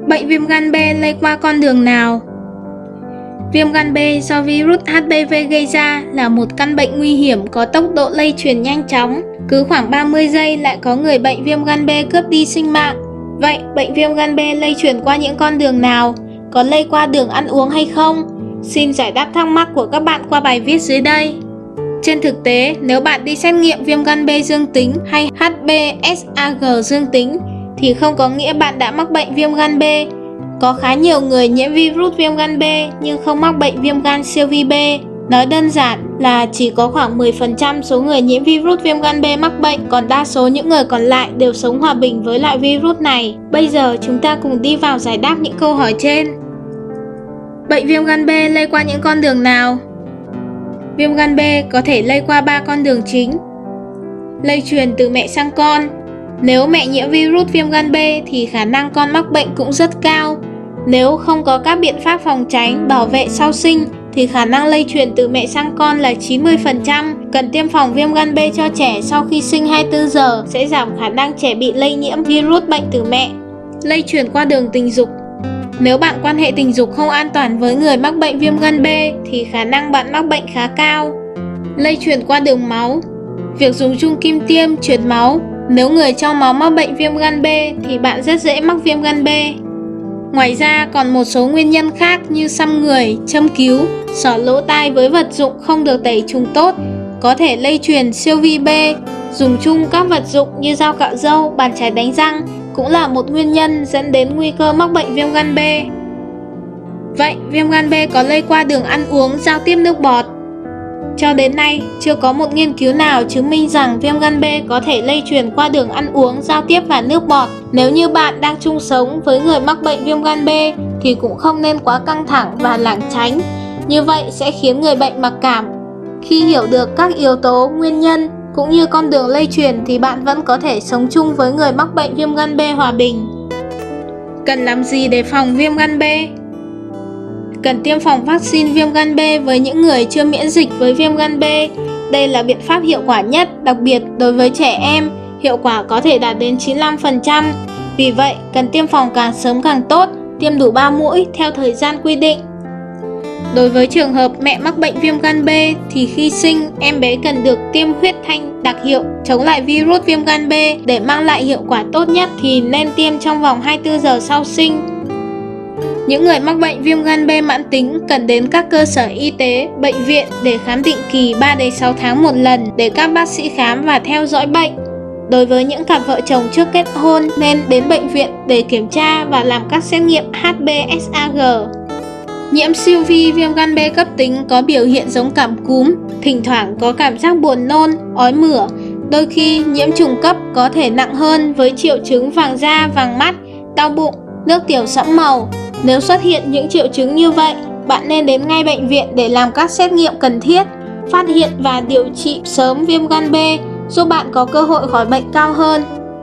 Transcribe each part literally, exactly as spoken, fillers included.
Bệnh viêm gan B lây qua con đường nào? Viêm gan B do virus H P V gây ra là một căn bệnh nguy hiểm có tốc độ lây truyền nhanh chóng. Cứ khoảng ba mươi giây lại có người bệnh viêm gan B cướp đi sinh mạng. Vậy bệnh viêm gan B lây truyền qua những con đường nào? Có lây qua đường ăn uống hay không? Xin giải đáp thắc mắc của các bạn qua bài viết dưới đây. Trên thực tế, nếu bạn đi xét nghiệm viêm gan B dương tính hay H B S A G dương tính thì không có nghĩa bạn đã mắc bệnh viêm gan B. Có khá nhiều người nhiễm virus viêm gan B nhưng không mắc bệnh viêm gan siêu vi B. Nói đơn giản là chỉ có khoảng mười phần trăm số người nhiễm virus viêm gan B mắc bệnh, còn đa số những người còn lại đều sống hòa bình với loại virus này. Bây giờ chúng ta cùng đi vào giải đáp những câu hỏi trên. Bệnh viêm gan B lây qua những con đường nào? Viêm gan B có thể lây qua ba con đường chính. Lây truyền từ mẹ sang con. Nếu mẹ nhiễm virus viêm gan B thì khả năng con mắc bệnh cũng rất cao. Nếu không có các biện pháp phòng tránh, bảo vệ sau sinh thì khả năng lây truyền từ mẹ sang con là chín mươi phần trăm. Cần tiêm phòng viêm gan B cho trẻ sau khi sinh hai mươi tư giờ sẽ giảm khả năng trẻ bị lây nhiễm virus bệnh từ mẹ. Lây truyền qua đường tình dục. Nếu bạn quan hệ tình dục không an toàn với người mắc bệnh viêm gan B thì khả năng bạn mắc bệnh khá cao. Lây truyền qua đường máu. Việc dùng chung kim tiêm, truyền máu. Nếu người trong máu mắc bệnh viêm gan B thì bạn rất dễ mắc viêm gan B. Ngoài ra còn một số nguyên nhân khác như xăm người, châm cứu, xỏ lỗ tai với vật dụng không được tẩy trùng tốt, có thể lây truyền siêu vi B. Dùng chung các vật dụng như dao cạo râu, bàn chải đánh răng cũng là một nguyên nhân dẫn đến nguy cơ mắc bệnh viêm gan B. Vậy viêm gan B có lây qua đường ăn uống, giao tiếp nước bọt? Cho đến nay, chưa có một nghiên cứu nào chứng minh rằng viêm gan B có thể lây truyền qua đường ăn uống, giao tiếp và nước bọt. Nếu như bạn đang chung sống với người mắc bệnh viêm gan B thì cũng không nên quá căng thẳng và lảng tránh. Như vậy sẽ khiến người bệnh mặc cảm. Khi hiểu được các yếu tố, nguyên nhân cũng như con đường lây truyền thì bạn vẫn có thể sống chung với người mắc bệnh viêm gan B hòa bình. Cần làm gì để phòng viêm gan B? Cần tiêm phòng vaccine viêm gan B với những người chưa miễn dịch với viêm gan B. Đây là biện pháp hiệu quả nhất, đặc biệt đối với trẻ em, hiệu quả có thể đạt đến chín mươi lăm phần trăm. Vì vậy, cần tiêm phòng càng sớm càng tốt, tiêm đủ ba mũi theo thời gian quy định. Đối với trường hợp mẹ mắc bệnh viêm gan B thì khi sinh, em bé cần được tiêm huyết thanh đặc hiệu chống lại virus viêm gan B. Để mang lại hiệu quả tốt nhất thì nên tiêm trong vòng hai mươi tư giờ sau sinh. Những người mắc bệnh viêm gan B mãn tính cần đến các cơ sở y tế, bệnh viện để khám định kỳ ba đến sáu tháng một lần để các bác sĩ khám và theo dõi bệnh. Đối với những cặp vợ chồng trước kết hôn nên đến bệnh viện để kiểm tra và làm các xét nghiệm H B S A G. Nhiễm siêu vi viêm gan B cấp tính có biểu hiện giống cảm cúm, thỉnh thoảng có cảm giác buồn nôn, ói mửa. Đôi khi nhiễm trùng cấp có thể nặng hơn với triệu chứng vàng da, vàng mắt, đau bụng, nước tiểu sẫm màu. Nếu xuất hiện những triệu chứng như vậy, bạn nên đến ngay bệnh viện để làm các xét nghiệm cần thiết, phát hiện và điều trị sớm viêm gan B, giúp bạn có cơ hội khỏi bệnh cao hơn.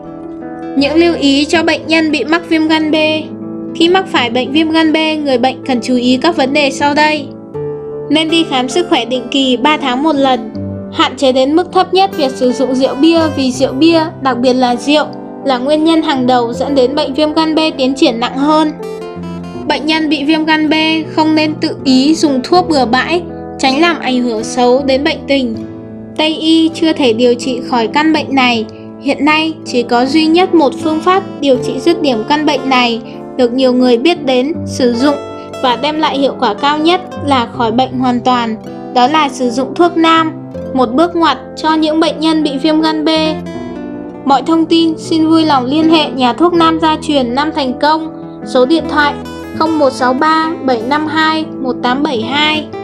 Những lưu ý cho bệnh nhân bị mắc viêm gan B. Khi mắc phải bệnh viêm gan B, người bệnh cần chú ý các vấn đề sau đây. Nên đi khám sức khỏe định kỳ ba tháng một lần. Hạn chế đến mức thấp nhất việc sử dụng rượu bia vì rượu bia, đặc biệt là rượu, là nguyên nhân hàng đầu dẫn đến bệnh viêm gan B tiến triển nặng hơn. Bệnh nhân bị viêm gan B không nên tự ý dùng thuốc bừa bãi, tránh làm ảnh hưởng xấu đến bệnh tình. Tây y chưa thể điều trị khỏi căn bệnh này. Hiện nay chỉ có duy nhất một phương pháp điều trị dứt điểm căn bệnh này được nhiều người biết đến, sử dụng và đem lại hiệu quả cao nhất là khỏi bệnh hoàn toàn. Đó là sử dụng thuốc nam, một bước ngoặt cho những bệnh nhân bị viêm gan B. Mọi thông tin xin vui lòng liên hệ nhà thuốc Nam Gia Truyền Nam Thành Công, số điện thoại không một sáu ba bảy năm hai một tám bảy hai.